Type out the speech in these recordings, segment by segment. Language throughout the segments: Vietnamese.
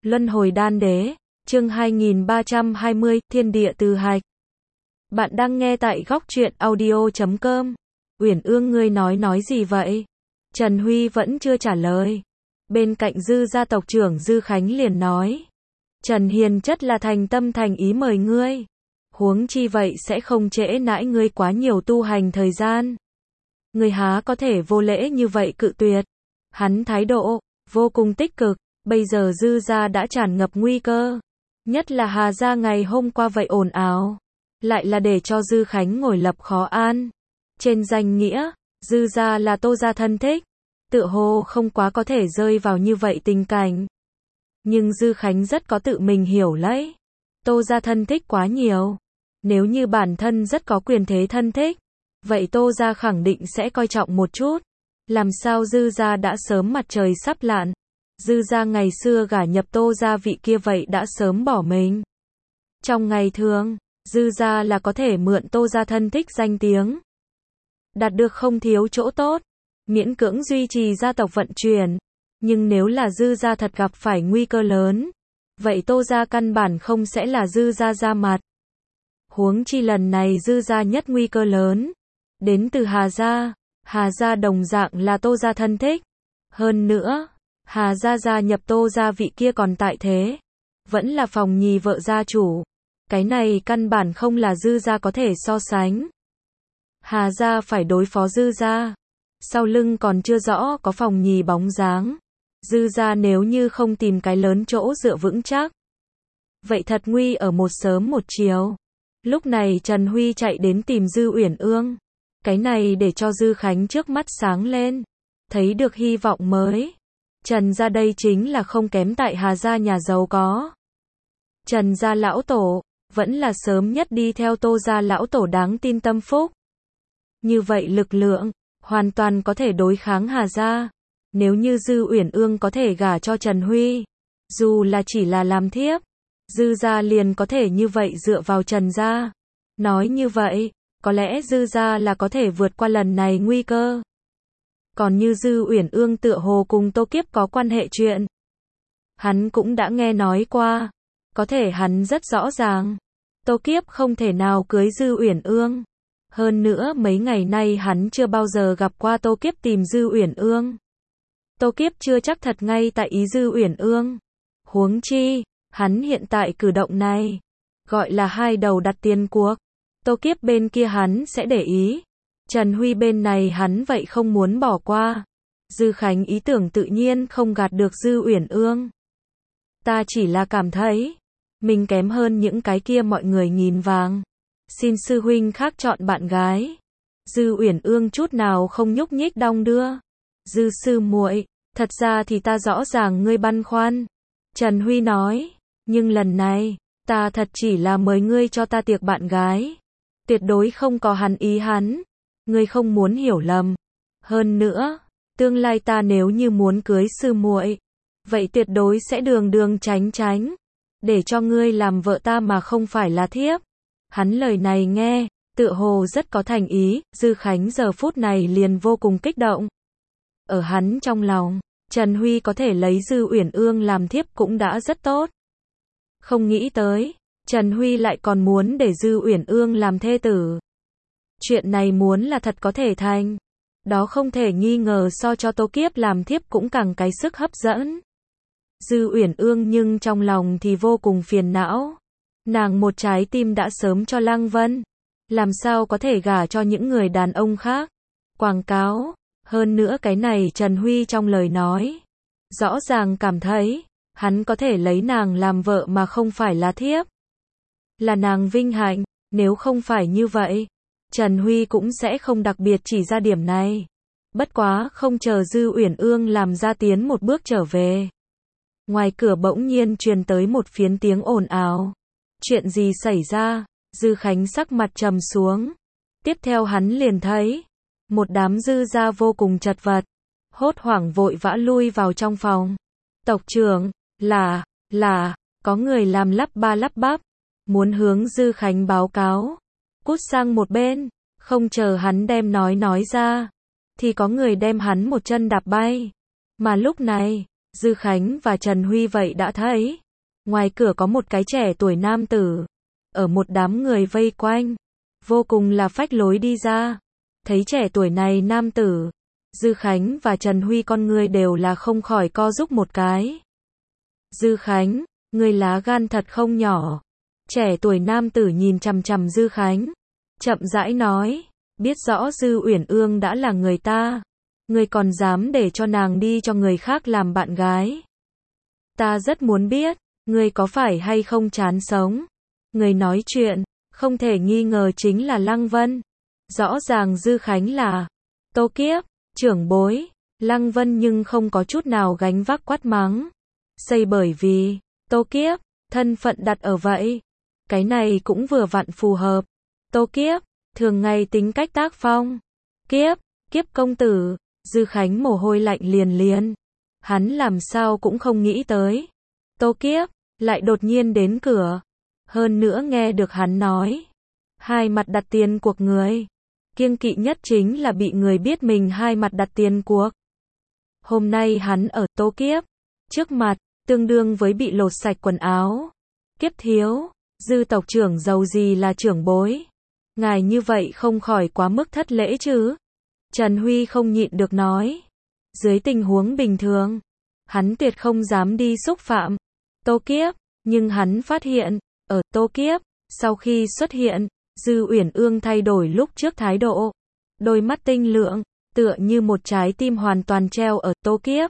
Luân hồi đan đế, chương 2320, thiên địa từ hạch. Bạn đang nghe tại góc truyện audio.com. Uyển Ương ngươi nói gì vậy? Trần Huy vẫn chưa trả lời. Bên cạnh Dư gia tộc trưởng Dư Khánh liền nói. Trần Hiền chất là thành tâm thành ý mời ngươi. Huống chi vậy sẽ không trễ nãi ngươi quá nhiều tu hành thời gian. Ngươi há có thể vô lễ như vậy cự tuyệt. Hắn thái độ vô cùng tích cực. Bây giờ Dư gia đã tràn ngập nguy cơ. Nhất là Hà gia ngày hôm qua vậy ồn ào. Lại là để cho Dư Khánh ngồi lập khó an. Trên danh nghĩa, Dư gia là Tô gia thân thích. Tựa hồ không quá có thể rơi vào như vậy tình cảnh. Nhưng Dư Khánh rất có tự mình hiểu lấy. Tô gia thân thích quá nhiều. Nếu như bản thân rất có quyền thế thân thích, vậy Tô gia khẳng định sẽ coi trọng một chút. Làm sao Dư gia đã sớm mặt trời sắp lặn. Dư gia ngày xưa gả nhập Tô gia vị kia vậy đã sớm bỏ mình. Trong ngày thường, Dư gia là có thể mượn Tô gia thân thích danh tiếng. Đạt được không thiếu chỗ tốt, miễn cưỡng duy trì gia tộc vận chuyển. Nhưng nếu là Dư gia thật gặp phải nguy cơ lớn, vậy Tô gia căn bản không sẽ là Dư gia ra mặt. Huống chi lần này Dư gia nhất nguy cơ lớn đến từ Hà gia. Hà gia đồng dạng là Tô gia thân thích. Hơn nữa, Hà gia gia nhập Tô gia vị kia còn tại thế, vẫn là phòng nhì vợ gia chủ. Cái này căn bản không là Dư gia có thể so sánh. Hà gia phải đối phó Dư gia, sau lưng còn chưa rõ có phòng nhì bóng dáng. Dư gia nếu như không tìm cái lớn chỗ dựa vững chắc, vậy thật nguy ở một sớm một chiều. Lúc này Trần Huy chạy đến tìm Dư Uyển Ương. Cái này để cho Dư Khánh trước mắt sáng lên, thấy được hy vọng mới. Trần gia đây chính là không kém tại Hà gia nhà giàu có. Trần gia lão tổ, vẫn là sớm nhất đi theo Tô gia lão tổ đáng tin tâm phúc. Như vậy lực lượng, hoàn toàn có thể đối kháng Hà gia. Nếu như Dư Uyển Ương có thể gả cho Trần Huy, dù là chỉ là làm thiếp, Dư gia liền có thể như vậy dựa vào Trần gia. Nói như vậy, có lẽ Dư gia là có thể vượt qua lần này nguy cơ. Còn như Dư Uyển Ương tựa hồ cùng Tô Kiếp có quan hệ chuyện, hắn cũng đã nghe nói qua. Có thể hắn rất rõ ràng, Tô Kiếp không thể nào cưới Dư Uyển Ương. Hơn nữa mấy ngày nay hắn chưa bao giờ gặp qua Tô Kiếp tìm Dư Uyển Ương. Tô Kiếp chưa chắc thật ngay tại ý Dư Uyển Ương. Huống chi, hắn hiện tại cử động này, gọi là hai đầu đặt tiền cuộc. Tô Kiếp bên kia hắn sẽ để ý. Trần Huy bên này hắn vậy không muốn bỏ qua. Dư Khánh ý tưởng tự nhiên không gạt được Dư Uyển Ương. Ta chỉ là cảm thấy, mình kém hơn những cái kia mọi người nghìn vàng. Xin sư huynh khác chọn bạn gái. Dư Uyển Ương chút nào không nhúc nhích đong đưa. Dư sư muội, thật ra thì ta rõ ràng ngươi băn khoăn. Trần Huy nói, nhưng lần này, ta thật chỉ là mời ngươi cho ta tiệc bạn gái. Tuyệt đối không có hắn ý hắn. Ngươi không muốn hiểu lầm. Hơn nữa, tương lai ta nếu như muốn cưới sư muội, vậy tuyệt đối sẽ đường đường tránh tránh, để cho ngươi làm vợ ta mà không phải là thiếp. Hắn lời này nghe, tựa hồ rất có thành ý. Dư Khánh giờ phút này liền vô cùng kích động. Ở hắn trong lòng, Trần Huy có thể lấy Dư Uyển Ương làm thiếp cũng đã rất tốt. Không nghĩ tới, Trần Huy lại còn muốn để Dư Uyển Ương làm thê tử. Chuyện này muốn là thật có thể thành, đó không thể nghi ngờ so cho Tô Kiếp làm thiếp cũng càng cái sức hấp dẫn. Dư Uyển Ương nhưng trong lòng thì vô cùng phiền não. Nàng một trái tim đã sớm cho Lăng Vân, làm sao có thể gả cho những người đàn ông khác. Quảng cáo, hơn nữa cái này Trần Huy trong lời nói, rõ ràng cảm thấy, hắn có thể lấy nàng làm vợ mà không phải là thiếp. Là nàng vinh hạnh, nếu không phải như vậy, Trần Huy cũng sẽ không đặc biệt chỉ ra điểm này. Bất quá không chờ Dư Uyển Ương làm ra tiến một bước trở về. Ngoài cửa bỗng nhiên truyền tới một phiến tiếng ồn ào. Chuyện gì xảy ra? Dư Khánh sắc mặt trầm xuống. Tiếp theo hắn liền thấy một đám Dư gia vô cùng chật vật, hốt hoảng vội vã lui vào trong phòng. Tộc trưởng, là, có người làm lắp ba lắp bắp, muốn hướng Dư Khánh báo cáo. Cút sang một bên, không chờ hắn đem nói ra, thì có người đem hắn một chân đạp bay. Mà lúc này, Dư Khánh và Trần Huy vậy đã thấy. Ngoài cửa có một cái trẻ tuổi nam tử. Ở một đám người vây quanh. Vô cùng là phách lối đi ra. Thấy trẻ tuổi này nam tử. Dư Khánh và Trần Huy con người đều là không khỏi co rúm một cái. Dư Khánh, ngươi lá gan thật không nhỏ. Trẻ tuổi nam tử nhìn chằm chằm Dư Khánh. Chậm rãi nói. Biết rõ Dư Uyển Ương đã là người ta. Ngươi còn dám để cho nàng đi cho người khác làm bạn gái. Ta rất muốn biết. Ngươi có phải hay không chán sống. Người nói chuyện. Không thể nghi ngờ chính là Lăng Vân. Rõ ràng Dư Khánh là Tô Kiếp, trưởng bối. Lăng Vân nhưng không có chút nào gánh vác quát mắng. Xây bởi vì Tô Kiếp, thân phận đặt ở vậy. Cái này cũng vừa vặn phù hợp. Tô Kiếp, thường ngày tính cách tác phong. Kiếp, Kiếp công tử. Dư Khánh mồ hôi lạnh liền liền. Hắn làm sao cũng không nghĩ tới. Tô Kiếp, lại đột nhiên đến cửa. Hơn nữa nghe được hắn nói. Hai mặt đặt tiền cuộc người. Kiêng kỵ nhất chính là bị người biết mình hai mặt đặt tiền cuộc. Hôm nay hắn ở Tô Kiếp. Trước mặt, tương đương với bị lột sạch quần áo. Kiếp thiếu, Dư tộc trưởng giàu gì là trưởng bối. Ngài như vậy không khỏi quá mức thất lễ chứ. Trần Huy không nhịn được nói. Dưới tình huống bình thường, hắn tuyệt không dám đi xúc phạm Tô Kiếp, nhưng hắn phát hiện, ở Tô Kiếp, sau khi xuất hiện, Dư Uyển Ương thay đổi lúc trước thái độ. Đôi mắt tinh lượng, tựa như một trái tim hoàn toàn treo ở Tô Kiếp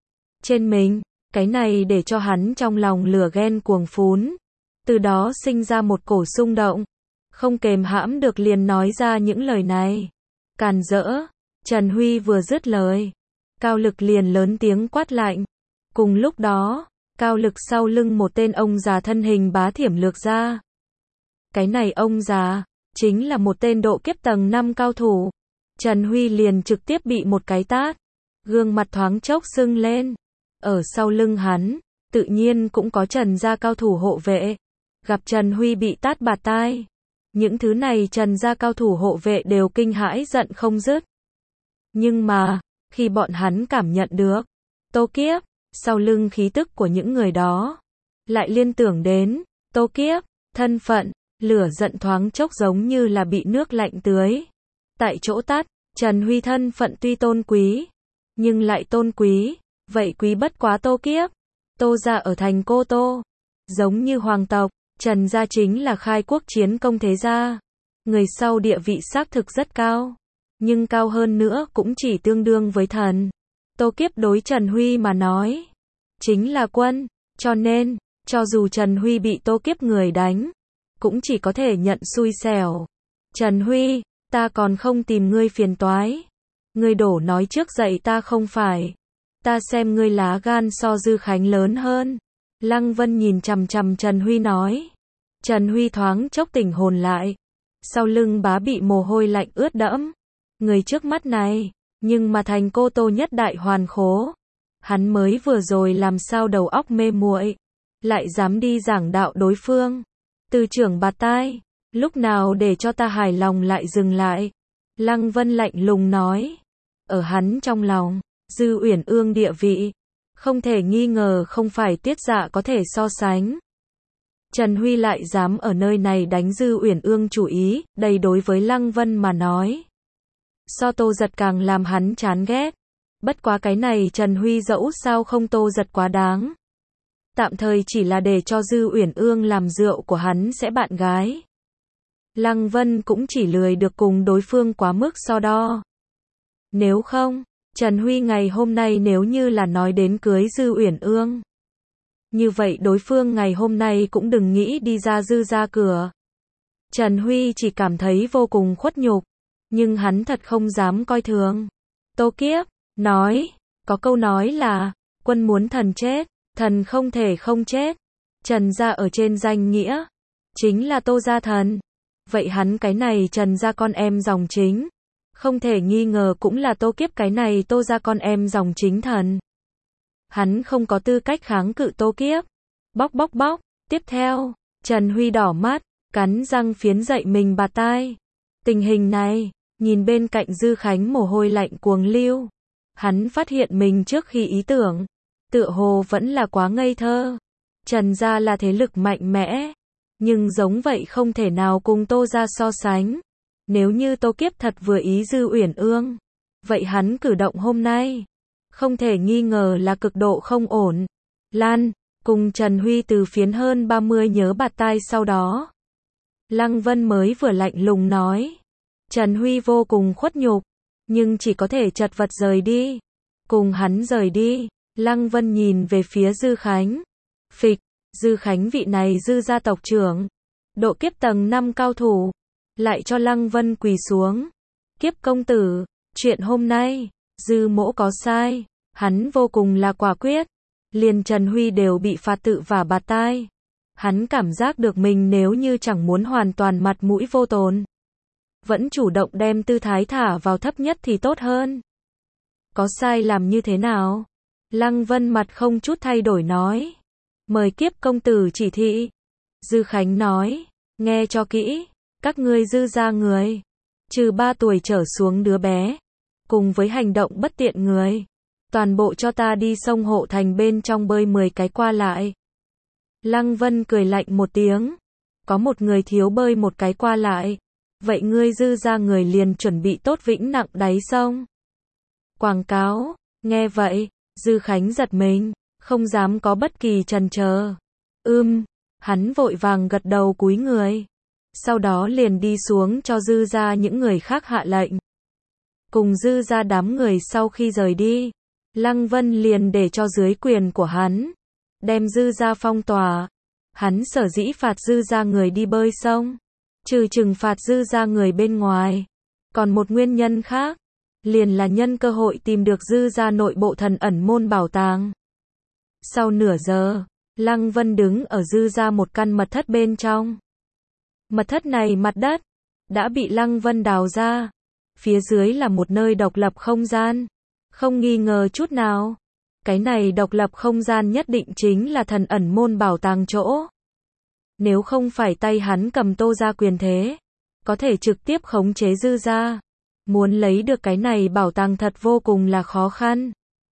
trên mình, cái này để cho hắn trong lòng lửa ghen cuồng phún. Từ đó sinh ra một cổ xung động, không kềm hãm được liền nói ra những lời này. Càn rỡ, Trần Huy vừa dứt lời, Cao Lực liền lớn tiếng quát lạnh. Cùng lúc đó, Cao Lực sau lưng một tên ông già thân hình bá thiểm lược ra. Cái này ông già, chính là một tên độ kiếp tầng 5 cao thủ. Trần Huy liền trực tiếp bị một cái tát, gương mặt thoáng chốc sưng lên. Ở sau lưng hắn, tự nhiên cũng có Trần gia cao thủ hộ vệ. Gặp Trần Huy bị tát bạt tai, những thứ này Trần gia cao thủ hộ vệ đều kinh hãi giận không dứt. Nhưng mà, khi bọn hắn cảm nhận được Tô Kiếp, sau lưng khí tức của những người đó, lại liên tưởng đến Tô Kiếp, thân phận, lửa giận thoáng chốc giống như là bị nước lạnh tưới. Tại chỗ tắt, Trần Huy thân phận tuy tôn quý, nhưng lại tôn quý, vậy quý bất quá Tô Kiếp. Tô gia ở thành Cô Tô, giống như hoàng tộc, Trần gia chính là khai quốc chiến công thế gia. Người sau địa vị xác thực rất cao, nhưng cao hơn nữa cũng chỉ tương đương với thần. Tô Kiếp đối Trần Huy mà nói, chính là quân, cho nên, cho dù Trần Huy bị Tô Kiếp người đánh, cũng chỉ có thể nhận xui xẻo. Trần Huy, ta còn không tìm ngươi phiền toái. Ngươi đổ nói trước dậy ta không phải. Ta xem ngươi lá gan so Dư Khánh lớn hơn. Lăng Vân nhìn chằm chằm Trần Huy nói. Trần Huy thoáng chốc tỉnh hồn lại. Sau lưng bá bị mồ hôi lạnh ướt đẫm. Người trước mắt này, nhưng mà thành Cô Tô nhất đại hoàn khố. Hắn mới vừa rồi làm sao đầu óc mê muội, lại dám đi giảng đạo đối phương. Từ trưởng bạt tai, lúc nào để cho ta hài lòng lại dừng lại. Lăng Vân lạnh lùng nói. Ở hắn trong lòng, Dư Uyển Ương địa vị, không thể nghi ngờ không phải Tiết Dạ có thể so sánh. Trần Huy lại dám ở nơi này đánh Dư Uyển Ương chủ ý, đây đối với Lăng Vân mà nói. So Tô Giật càng làm hắn chán ghét. Bất quá cái này Trần Huy dẫu sao không Tô Giật quá đáng. Tạm thời chỉ là để cho Dư Uyển Ương làm rượu của hắn sẽ bạn gái. Lăng Vân cũng chỉ lười được cùng đối phương quá mức so đo. Nếu không, Trần Huy ngày hôm nay nếu như là nói đến cưới Dư Uyển Ương, như vậy đối phương ngày hôm nay cũng đừng nghĩ đi ra Dư ra cửa. Trần Huy chỉ cảm thấy vô cùng khuất nhục, nhưng hắn thật không dám coi thường. Tô Kiếp nói, có câu nói là, quân muốn thần chết, thần không thể không chết. Trần gia ở trên danh nghĩa, chính là Tô gia thần. Vậy hắn cái này Trần gia con em dòng chính, không thể nghi ngờ cũng là Tô Kiếp cái này Tô gia con em dòng chính thần. Hắn không có tư cách kháng cự Tô Kiếp. Bóc bóc bóc, tiếp theo, Trần Huy đỏ mắt, cắn răng phiến dậy mình bạt tai. Tình hình này, nhìn bên cạnh Dư Khánh mồ hôi lạnh cuồng lưu. Hắn phát hiện mình trước khi ý tưởng, tựa hồ vẫn là quá ngây thơ. Trần gia là thế lực mạnh mẽ, nhưng giống vậy không thể nào cùng Tô gia so sánh. Nếu như Tô Kiếp thật vừa ý Dư Uyển Ương, vậy hắn cử động hôm nay, không thể nghi ngờ là cực độ không ổn. Lan, cùng Trần Huy từ phiến hơn 30 nhớ bạt tai sau đó. Lăng Vân mới vừa lạnh lùng nói. Trần Huy vô cùng khuất nhục, nhưng chỉ có thể chật vật rời đi. Cùng hắn rời đi, Lăng Vân nhìn về phía Dư Khánh. Phịch, Dư Khánh vị này Dư gia tộc trưởng, độ kiếp tầng 5 cao thủ, lại cho Lăng Vân quỳ xuống. Kiếp công tử, chuyện hôm nay, Dư mỗ có sai, hắn vô cùng là quả quyết. Liền Trần Huy đều bị phạt tự vả bạt tai. Hắn cảm giác được mình nếu như chẳng muốn hoàn toàn mặt mũi vô tồn, vẫn chủ động đem tư thái thả vào thấp nhất thì tốt hơn. Có sai làm như thế nào? Lăng Vân mặt không chút thay đổi nói. Mời Kiếp công tử chỉ thị. Dư Khánh nói, nghe cho kỹ, các ngươi Dư gia người, trừ 3 tuổi trở xuống đứa bé, cùng với hành động bất tiện người, toàn bộ cho ta đi sông Hộ Thành bên trong bơi 10 cái qua lại. Lăng Vân cười lạnh một tiếng. Có một người thiếu bơi 1 cái qua lại, vậy ngươi Dư gia người liền chuẩn bị tốt vĩnh nặng đáy sông. Quảng cáo, nghe vậy, Dư Khánh giật mình, không dám có bất kỳ chần chờ. Hắn vội vàng gật đầu cúi người. Sau đó liền đi xuống cho Dư gia những người khác hạ lệnh. Cùng Dư gia đám người sau khi rời đi, Lăng Vân liền để cho dưới quyền của hắn, đem Dư gia phong tỏa. Hắn sở dĩ phạt Dư gia người đi bơi sông, trừ trừng phạt Dư gia người bên ngoài, còn một nguyên nhân khác, liền là nhân cơ hội tìm được Dư gia nội bộ thần ẩn môn bảo tàng. Sau nửa giờ, Lăng Vân đứng ở Dư gia một căn mật thất bên trong. Mật thất này mặt đất đã bị Lăng Vân đào ra, phía dưới là một nơi độc lập không gian, không nghi ngờ chút nào. Cái này độc lập không gian nhất định chính là thần ẩn môn bảo tàng chỗ. Nếu không phải tay hắn cầm Tô gia quyền thế, có thể trực tiếp khống chế Dư gia. Muốn lấy được cái này bảo tàng thật vô cùng là khó khăn.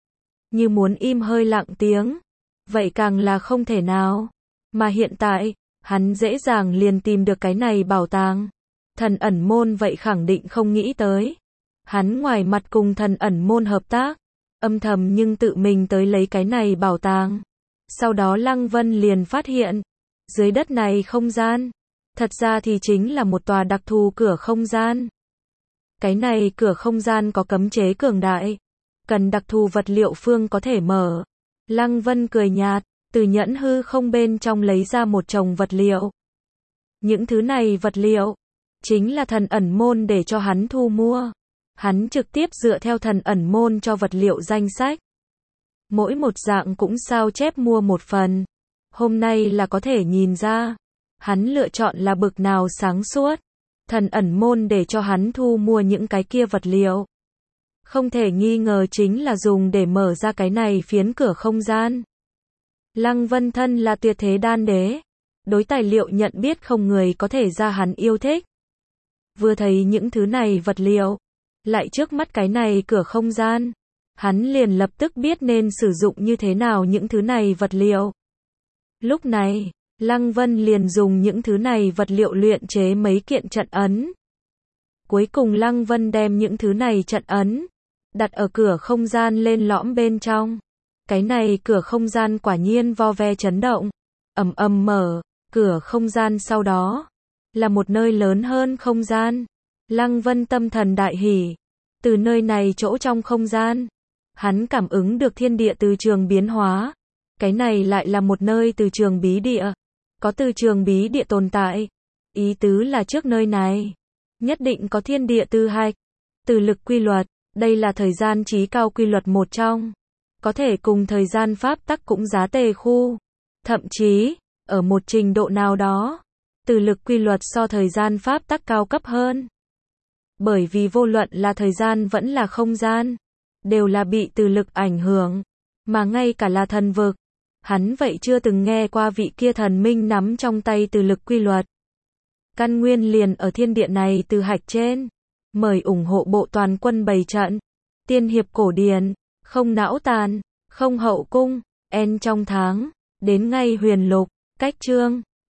Như muốn im hơi lặng tiếng, vậy càng là không thể nào. Mà hiện tại, hắn dễ dàng liền tìm được cái này bảo tàng. Thần ẩn môn vậy khẳng định không nghĩ tới. Hắn ngoài mặt cùng thần ẩn môn hợp tác, âm thầm nhưng tự mình tới lấy cái này bảo tàng. Sau đó Lăng Vân liền phát hiện, dưới đất này không gian, thật ra thì chính là một tòa đặc thù cửa không gian. Cái này cửa không gian có cấm chế cường đại, cần đặc thù vật liệu phương có thể mở. Lăng Vân cười nhạt, từ nhẫn hư không bên trong lấy ra một chồng vật liệu. Những thứ này vật liệu, chính là thần ẩn môn để cho hắn thu mua. Hắn trực tiếp dựa theo thần ẩn môn cho vật liệu danh sách. Mỗi một dạng cũng sao chép mua một phần. Hôm nay là có thể nhìn ra, hắn lựa chọn là bực nào sáng suốt. Thần ẩn môn để cho hắn thu mua những cái kia vật liệu, không thể nghi ngờ chính là dùng để mở ra cái này phiến cửa không gian. Lăng Vân thân là tuyệt thế đan đế, đối tài liệu nhận biết không người có thể ra hắn yêu thích. Vừa thấy những thứ này vật liệu, lại trước mắt cái này cửa không gian, hắn liền lập tức biết nên sử dụng như thế nào những thứ này vật liệu. Lúc này, Lăng Vân liền dùng những thứ này vật liệu luyện chế mấy kiện trận ấn. Cuối cùng Lăng Vân đem những thứ này trận ấn đặt ở cửa không gian lên lõm bên trong. Cái này cửa không gian quả nhiên vo ve chấn động, ầm ầm mở, cửa không gian sau đó là một nơi lớn hơn không gian. Lăng Vân tâm thần đại hỉ, từ nơi này chỗ trong không gian, hắn cảm ứng được thiên địa từ trường biến hóa. Cái này lại là một nơi từ trường bí địa, có từ trường bí địa tồn tại. Ý tứ là trước nơi này nhất định có thiên địa tư hạch, từ lực quy luật, đây là thời gian chí cao quy luật một trong, có thể cùng thời gian pháp tắc cũng giá tề khu. Thậm chí, ở một trình độ nào đó, từ lực quy luật so thời gian pháp tắc cao cấp hơn. Bởi vì vô luận là thời gian vẫn là không gian, đều là bị từ lực ảnh hưởng, mà ngay cả là thần vực, hắn vậy chưa từng nghe qua vị kia thần minh nắm trong tay từ lực quy luật. Căn nguyên liền ở thiên địa này từ hạch trên. Mời ủng hộ bộ toàn quân bày trận. Tiên hiệp cổ điển, không não tàn, không hậu cung. N trong tháng, đến ngày huyền lục, cách chương